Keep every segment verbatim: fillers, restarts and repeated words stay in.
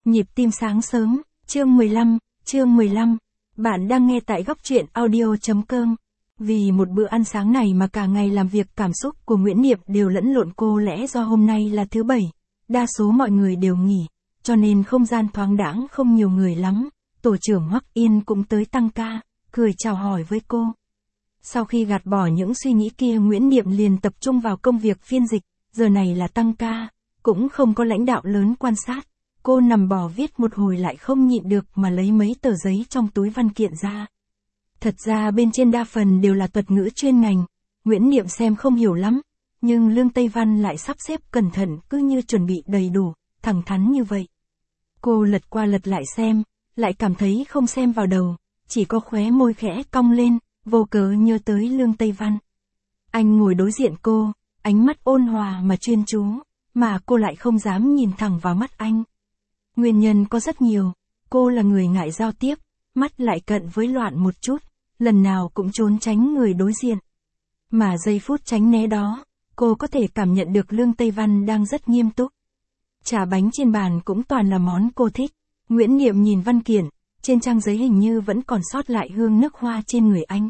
Nhịp tim sáng sớm, chương mười lăm, chương mười lăm. Bạn đang nghe tại góc truyện audio chấm com. Vì một bữa ăn sáng này mà cả ngày làm việc, cảm xúc của Nguyễn Niệm đều lẫn lộn. Cô lẽ do hôm nay là thứ bảy, đa số mọi người đều nghỉ, cho nên không gian thoáng đãng không nhiều người lắm. Tổ trưởng Hoắc Yên cũng tới tăng ca, cười chào hỏi với cô. Sau khi gạt bỏ những suy nghĩ kia, Nguyễn Niệm liền tập trung vào công việc phiên dịch. Giờ này là tăng ca, cũng không có lãnh đạo lớn quan sát. Cô nằm bò viết một hồi lại không nhịn được mà lấy mấy tờ giấy trong túi văn kiện ra. Thật ra bên trên đa phần đều là thuật ngữ chuyên ngành, Nguyễn Niệm xem không hiểu lắm, nhưng Lương Tây Văn lại sắp xếp cẩn thận, cứ như chuẩn bị đầy đủ, thẳng thắn như vậy. Cô lật qua lật lại xem, lại cảm thấy không xem vào đầu, chỉ có khóe môi khẽ cong lên, vô cớ nhớ tới Lương Tây Văn. Anh ngồi đối diện cô, ánh mắt ôn hòa mà chuyên chú, mà cô lại không dám nhìn thẳng vào mắt anh. Nguyên nhân có rất nhiều, cô là người ngại giao tiếp, mắt lại cận với loạn một chút, lần nào cũng trốn tránh người đối diện. Mà giây phút tránh né đó, cô có thể cảm nhận được Lương Tây Văn đang rất nghiêm túc. Trà bánh trên bàn cũng toàn là món cô thích. Nguyễn Niệm nhìn văn kiện, trên trang giấy hình như vẫn còn sót lại hương nước hoa trên người anh.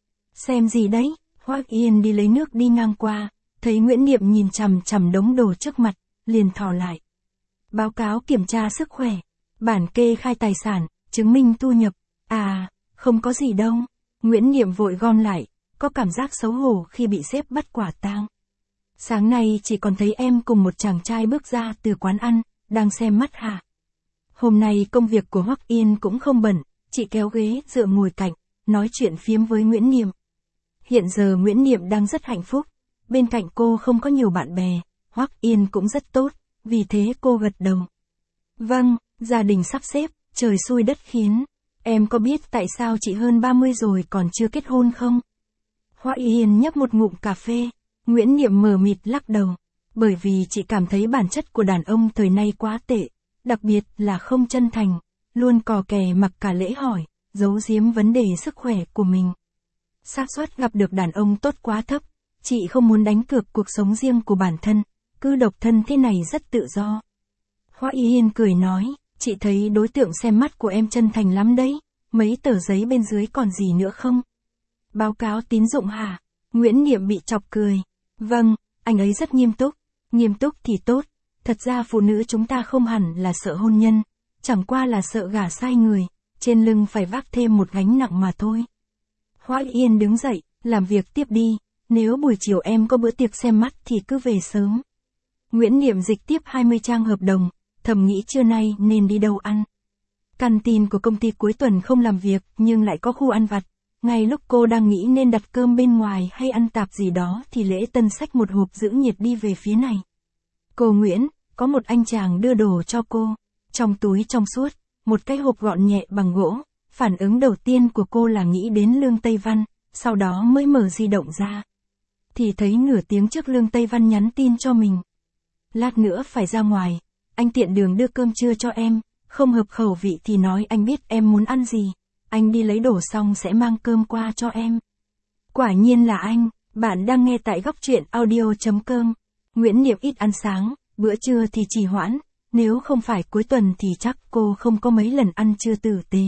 Xem gì đấy? Hoắc Yên đi lấy nước đi ngang qua, thấy Nguyễn Niệm nhìn chằm chằm đống đồ trước mặt, liền thò lại. Báo cáo kiểm tra sức khỏe, bản kê khai tài sản, chứng minh thu nhập. À, không có gì đâu. Nguyễn Niệm vội gom lại, có cảm giác xấu hổ khi bị sếp bắt quả tang. Sáng nay chỉ còn thấy em cùng một chàng trai bước ra từ quán ăn, đang xem mắt hả? Hôm nay công việc của Hoắc Yên cũng không bận, chị kéo ghế dựa ngồi cạnh, nói chuyện phiếm với Nguyễn Niệm. Hiện giờ Nguyễn Niệm đang rất hạnh phúc, bên cạnh cô không có nhiều bạn bè, Hoắc Yên cũng rất tốt, vì thế cô gật đầu. Vâng, gia đình sắp xếp, trời xui đất khiến. Em có biết tại sao chị hơn ba mươi rồi còn chưa kết hôn không? Hoắc Yên nhấp một ngụm cà phê, Nguyễn Niệm mờ mịt lắc đầu. Bởi vì chị cảm thấy bản chất của đàn ông thời nay quá tệ, đặc biệt là không chân thành, luôn cò kè mặc cả lễ hỏi, giấu giếm vấn đề sức khỏe của mình. Xác suất gặp được đàn ông tốt quá thấp, chị không muốn đánh cược cuộc sống riêng của bản thân, cứ độc thân thế này rất tự do. Hoắc Yên cười nói, chị thấy đối tượng xem mắt của em chân thành lắm đấy, mấy tờ giấy bên dưới còn gì nữa không? Báo cáo tín dụng hả? Nguyễn Niệm bị chọc cười. Vâng, anh ấy rất nghiêm túc, nghiêm túc thì tốt, thật ra phụ nữ chúng ta không hẳn là sợ hôn nhân, chẳng qua là sợ gả sai người, trên lưng phải vác thêm một gánh nặng mà thôi. Hoắc Yên đứng dậy, làm việc tiếp đi, nếu buổi chiều em có bữa tiệc xem mắt thì cứ về sớm. Nguyễn Niệm dịch tiếp hai mươi trang hợp đồng, thầm nghĩ trưa nay nên đi đâu ăn. Căn tin của công ty cuối tuần không làm việc nhưng lại có khu ăn vặt. Ngay lúc cô đang nghĩ nên đặt cơm bên ngoài hay ăn tạp gì đó thì Lễ Tân xách một hộp giữ nhiệt đi về phía này. Cô Nguyễn, có một anh chàng đưa đồ cho cô. Trong túi trong suốt, một cái hộp gọn nhẹ bằng gỗ. Phản ứng đầu tiên của cô là nghĩ đến Lương Tây Văn, sau đó mới mở di động ra. Thì thấy nửa tiếng trước Lương Tây Văn nhắn tin cho mình. Lát nữa phải ra ngoài, anh tiện đường đưa cơm trưa cho em, không hợp khẩu vị thì nói anh biết em muốn ăn gì, anh đi lấy đồ xong sẽ mang cơm qua cho em. Quả nhiên là anh, bạn đang nghe tại góc truyện audio chấm com. Nguyễn Niệm ít ăn sáng, bữa trưa thì trì hoãn, nếu không phải cuối tuần thì chắc cô không có mấy lần ăn trưa tử tế.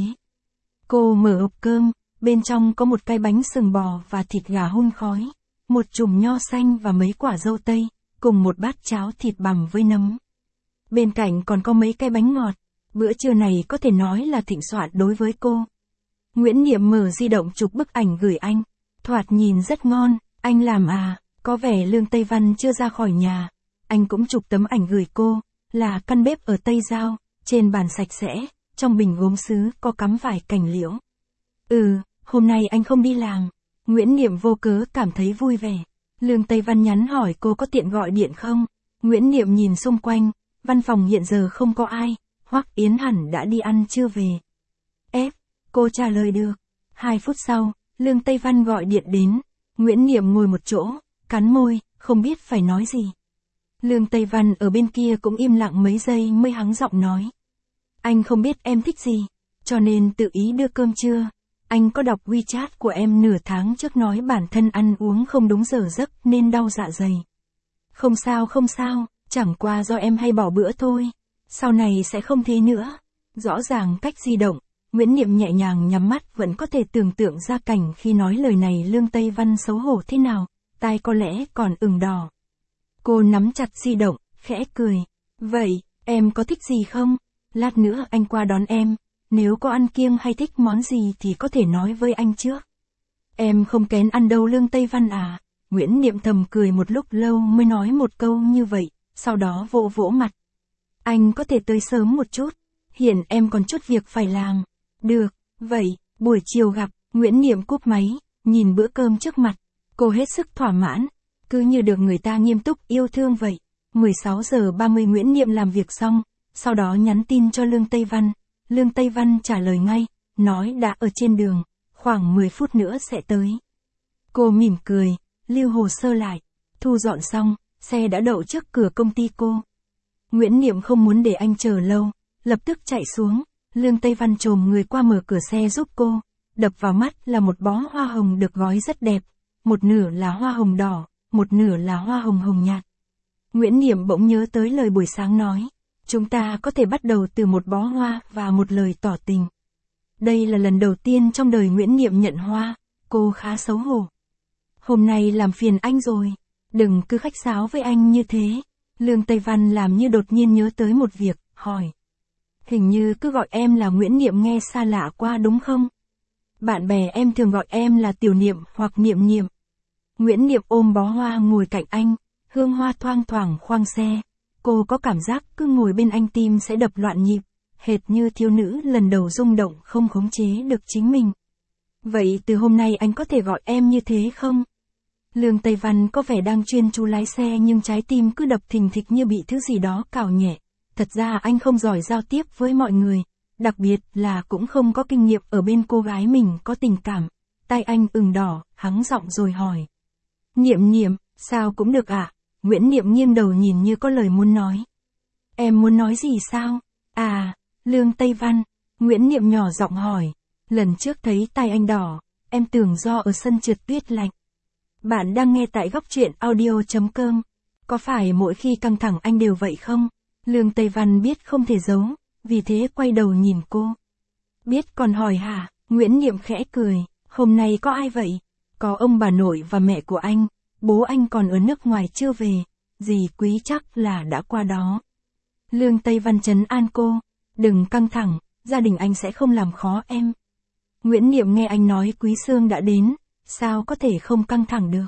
Cô mở hộp cơm, bên trong có một cái bánh sừng bò và thịt gà hun khói, một chùm nho xanh và mấy quả dâu tây, cùng một bát cháo thịt bằm với nấm. Bên cạnh còn có mấy cái bánh ngọt, bữa trưa này có thể nói là thịnh soạn đối với cô. Nguyễn Niệm mở di động chụp bức ảnh gửi anh, thoạt nhìn rất ngon, anh làm à, có vẻ Lương Tây Văn chưa ra khỏi nhà. Anh cũng chụp tấm ảnh gửi cô, là căn bếp ở Tây Giao, trên bàn sạch sẽ, trong bình gốm sứ có cắm vài cành liễu. Ừ, hôm nay anh không đi làm. Nguyễn Niệm vô cớ cảm thấy vui vẻ. Lương Tây Văn nhắn hỏi cô có tiện gọi điện không. Nguyễn Niệm nhìn xung quanh, văn phòng hiện giờ không có ai, Hoắc Yến hẳn đã đi ăn trưa về. Ép, cô trả lời được. Hai phút sau, Lương Tây Văn gọi điện đến. Nguyễn Niệm ngồi một chỗ, cắn môi, không biết phải nói gì. Lương Tây Văn ở bên kia cũng im lặng mấy giây mới hắng giọng nói. Anh không biết em thích gì, cho nên tự ý đưa cơm trưa. Anh có đọc WeChat của em nửa tháng trước nói bản thân ăn uống không đúng giờ giấc nên đau dạ dày. Không sao không sao, chẳng qua do em hay bỏ bữa thôi. Sau này sẽ không thế nữa. Rõ ràng cách di động, Nguyễn Niệm nhẹ nhàng nhắm mắt vẫn có thể tưởng tượng ra cảnh khi nói lời này Lương Tây Văn xấu hổ thế nào, tai có lẽ còn ửng đỏ. Cô nắm chặt di động, khẽ cười. Vậy, em có thích gì không? Lát nữa anh qua đón em, nếu có ăn kiêng hay thích món gì thì có thể nói với anh trước. Em không kén ăn đâu Lương Tây Văn à. Nguyễn Niệm thầm cười một lúc lâu mới nói một câu như vậy, sau đó vỗ vỗ mặt. Anh có thể tới sớm một chút, hiện em còn chút việc phải làm. Được, vậy, buổi chiều gặp. Nguyễn Niệm cúp máy, nhìn bữa cơm trước mặt, cô hết sức thỏa mãn, cứ như được người ta nghiêm túc yêu thương vậy. mười sáu giờ ba mươi Nguyễn Niệm làm việc xong, sau đó nhắn tin cho Lương Tây Văn. Lương Tây Văn trả lời ngay, nói đã ở trên đường, khoảng mười phút nữa sẽ tới. Cô mỉm cười, lưu hồ sơ lại, thu dọn xong, xe đã đậu trước cửa công ty cô. Nguyễn Niệm không muốn để anh chờ lâu, lập tức chạy xuống. Lương Tây Văn chồm người qua mở cửa xe giúp cô, đập vào mắt là một bó hoa hồng được gói rất đẹp, một nửa là hoa hồng đỏ, một nửa là hoa hồng hồng nhạt. Nguyễn Niệm bỗng nhớ tới lời buổi sáng nói, chúng ta có thể bắt đầu từ một bó hoa và một lời tỏ tình. Đây là lần đầu tiên trong đời Nguyễn Niệm nhận hoa, cô khá xấu hổ. Hôm nay làm phiền anh rồi, đừng cứ khách sáo với anh như thế. Lương Tây Văn làm như đột nhiên nhớ tới một việc, hỏi. Hình như cứ gọi em là Nguyễn Niệm nghe xa lạ qua đúng không? Bạn bè em thường gọi em là Tiểu Niệm hoặc Niệm Niệm. Nguyễn Niệm ôm bó hoa ngồi cạnh anh, hương hoa thoang thoảng khoang xe. Cô có cảm giác cứ ngồi bên anh tim sẽ đập loạn nhịp, hệt như thiếu nữ lần đầu rung động không khống chế được chính mình. Vậy từ hôm nay anh có thể gọi em như thế không? Lương Tây Văn có vẻ đang chuyên chú lái xe nhưng trái tim cứ đập thình thịch như bị thứ gì đó cào nhẹ. Thật ra anh không giỏi giao tiếp với mọi người, đặc biệt là cũng không có kinh nghiệm ở bên cô gái mình có tình cảm. Tai anh ửng đỏ, hắng giọng rồi hỏi. Niệm Niệm, sao cũng được ạ? À? Nguyễn Niệm nghiêng đầu nhìn như có lời muốn nói. Em muốn nói gì sao? À, Lương Tây Văn. Nguyễn Niệm nhỏ giọng hỏi. Lần trước thấy tai anh đỏ, em tưởng do ở sân trượt tuyết lạnh. Bạn đang nghe tại góc truyện audio chấm com. Có phải mỗi khi căng thẳng anh đều vậy không? Lương Tây Văn biết không thể giấu, vì thế quay đầu nhìn cô. Biết còn hỏi hả? Nguyễn Niệm khẽ cười. Hôm nay có ai vậy? Có ông bà nội và mẹ của anh, bố anh còn ở nước ngoài chưa về, dì Quý chắc là đã qua đó. Lương Tây Văn trấn an cô. Đừng căng thẳng, gia đình anh sẽ không làm khó em. Nguyễn Niệm nghe anh nói Quý Sương đã đến, sao có thể không căng thẳng được.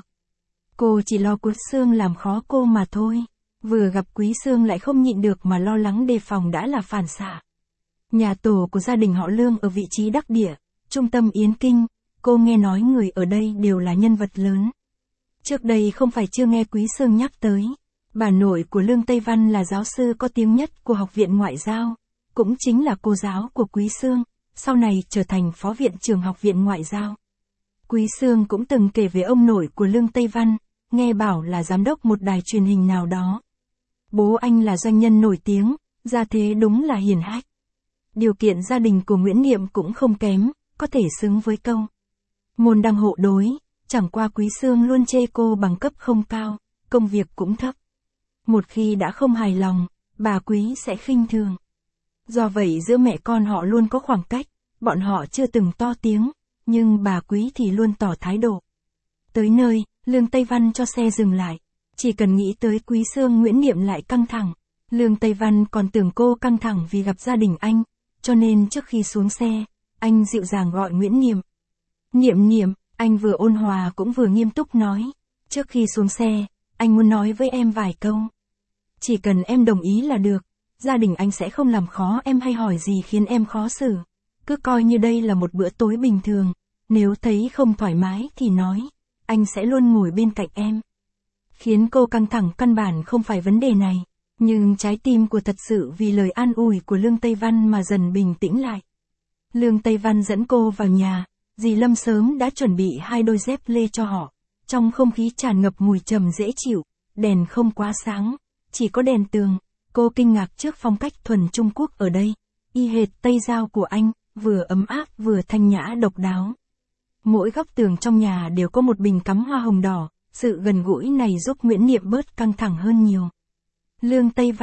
Cô chỉ lo Quý Sương làm khó cô mà thôi. Vừa gặp Quý Sương lại không nhịn được mà lo lắng đề phòng đã là phản xạ. Nhà tổ của gia đình họ Lương ở vị trí đắc địa, trung tâm Yến Kinh, cô nghe nói người ở đây đều là nhân vật lớn. Trước đây không phải chưa nghe Quý Sương nhắc tới. Bà nội của Lương Tây Văn là giáo sư có tiếng nhất của Học viện Ngoại giao, cũng chính là cô giáo của Quý Sương, sau này trở thành phó viện trưởng Học viện Ngoại giao. Quý Sương cũng từng kể về ông nội của Lương Tây Văn, nghe bảo là giám đốc một đài truyền hình nào đó. Bố anh là doanh nhân nổi tiếng, gia thế đúng là hiển hách. Điều kiện gia đình của Nguyễn Niệm cũng không kém, có thể xứng với câu môn đăng hộ đối, chẳng qua Quý Sương luôn chê cô bằng cấp không cao, công việc cũng thấp. Một khi đã không hài lòng, bà Quý sẽ khinh thường. Do vậy giữa mẹ con họ luôn có khoảng cách, bọn họ chưa từng to tiếng, nhưng bà Quý thì luôn tỏ thái độ. Tới nơi, Lương Tây Văn cho xe dừng lại. Chỉ cần nghĩ tới Quý Sương Nguyễn Niệm lại căng thẳng. Lương Tây Văn còn tưởng cô căng thẳng vì gặp gia đình anh, cho nên trước khi xuống xe, anh dịu dàng gọi Nguyễn Niệm. Niệm Niệm, anh vừa ôn hòa cũng vừa nghiêm túc nói. Trước khi xuống xe, anh muốn nói với em vài câu. Chỉ cần em đồng ý là được, gia đình anh sẽ không làm khó em hay hỏi gì khiến em khó xử. Cứ coi như đây là một bữa tối bình thường, nếu thấy không thoải mái thì nói, anh sẽ luôn ngồi bên cạnh em. Khiến cô căng thẳng căn bản không phải vấn đề này, nhưng trái tim của thật sự vì lời an ủi của Lương Tây Văn mà dần bình tĩnh lại. Lương Tây Văn dẫn cô vào nhà, dì Lâm sớm đã chuẩn bị hai đôi dép lê cho họ. Trong không khí tràn ngập mùi trầm dễ chịu, đèn không quá sáng, chỉ có đèn tường. Cô kinh ngạc trước phong cách thuần Trung Quốc ở đây, y hệt Tây Giao của anh, vừa ấm áp vừa thanh nhã độc đáo. Mỗi góc tường trong nhà đều có một bình cắm hoa hồng đỏ, sự gần gũi này giúp Nguyễn Niệm bớt căng thẳng hơn nhiều. Lương Tây Văn,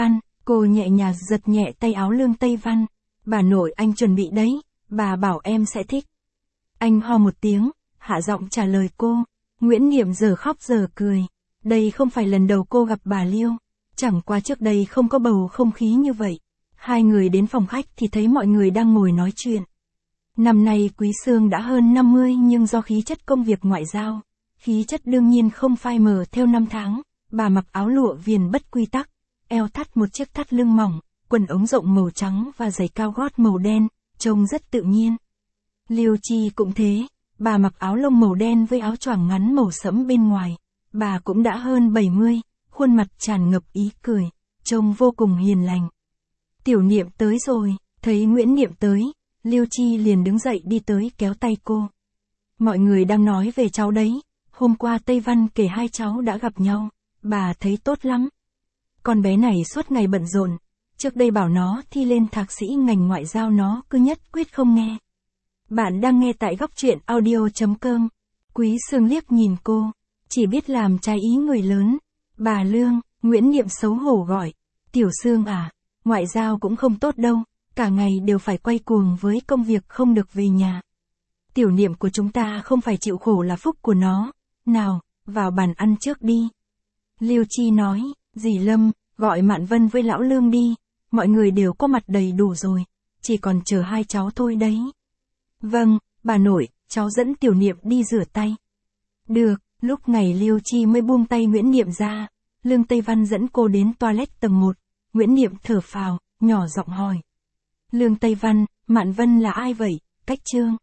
Cô nhẹ nhàng giật nhẹ tay áo Lương Tây Văn. Bà nội anh chuẩn bị đấy, bà bảo em sẽ thích. Anh ho một tiếng, hạ giọng trả lời cô. Nguyễn Niệm giờ khóc giờ cười. Đây không phải lần đầu cô gặp bà Liêu. Chẳng qua trước đây không có bầu không khí như vậy. Hai người đến phòng khách thì thấy mọi người đang ngồi nói chuyện. Năm nay Quý Sương đã hơn năm mươi nhưng do khí chất công việc ngoại giao, khí chất đương nhiên không phai mờ theo năm tháng. Bà mặc áo lụa viền bất quy tắc, eo thắt một chiếc thắt lưng mỏng, quần ống rộng màu trắng và giày cao gót màu đen, trông rất tự nhiên. Liêu Chi cũng thế, bà mặc áo lông màu đen với áo choàng ngắn màu sẫm bên ngoài. Bà cũng đã hơn bảy mươi, khuôn mặt tràn ngập ý cười, trông vô cùng hiền lành. Tiểu Niệm tới rồi, thấy Nguyễn Niệm tới, Liêu Chi liền đứng dậy đi tới kéo tay cô. Mọi người đang nói về cháu đấy, hôm qua Tây Văn kể hai cháu đã gặp nhau, bà thấy tốt lắm. Con bé này suốt ngày bận rộn, trước đây bảo nó thi lên thạc sĩ ngành ngoại giao nó cứ nhất quyết không nghe. Bạn đang nghe tại góc truyện audio chấm com. Quý Sương liếc nhìn cô, chỉ biết làm trái ý người lớn. Bà Lương, Nguyễn Niệm xấu hổ gọi. Tiểu Sương à, ngoại giao cũng không tốt đâu, cả ngày đều phải quay cuồng với công việc không được về nhà. Tiểu Niệm của chúng ta không phải chịu khổ là phúc của nó. Nào, vào bàn ăn trước đi. Liêu Chi nói, dì Lâm, gọi Mạn Vân với lão Lương đi, mọi người đều có mặt đầy đủ rồi, chỉ còn chờ hai cháu thôi đấy. Vâng, bà nội, cháu dẫn Tiểu Niệm đi rửa tay. Được, lúc này Liêu Chi mới buông tay Nguyễn Niệm ra. Lương Tây Văn dẫn cô đến toilet tầng một. Nguyễn Niệm thở phào, nhỏ giọng hỏi. Lương Tây Văn, Mạn Vân là ai vậy? Cách Trương.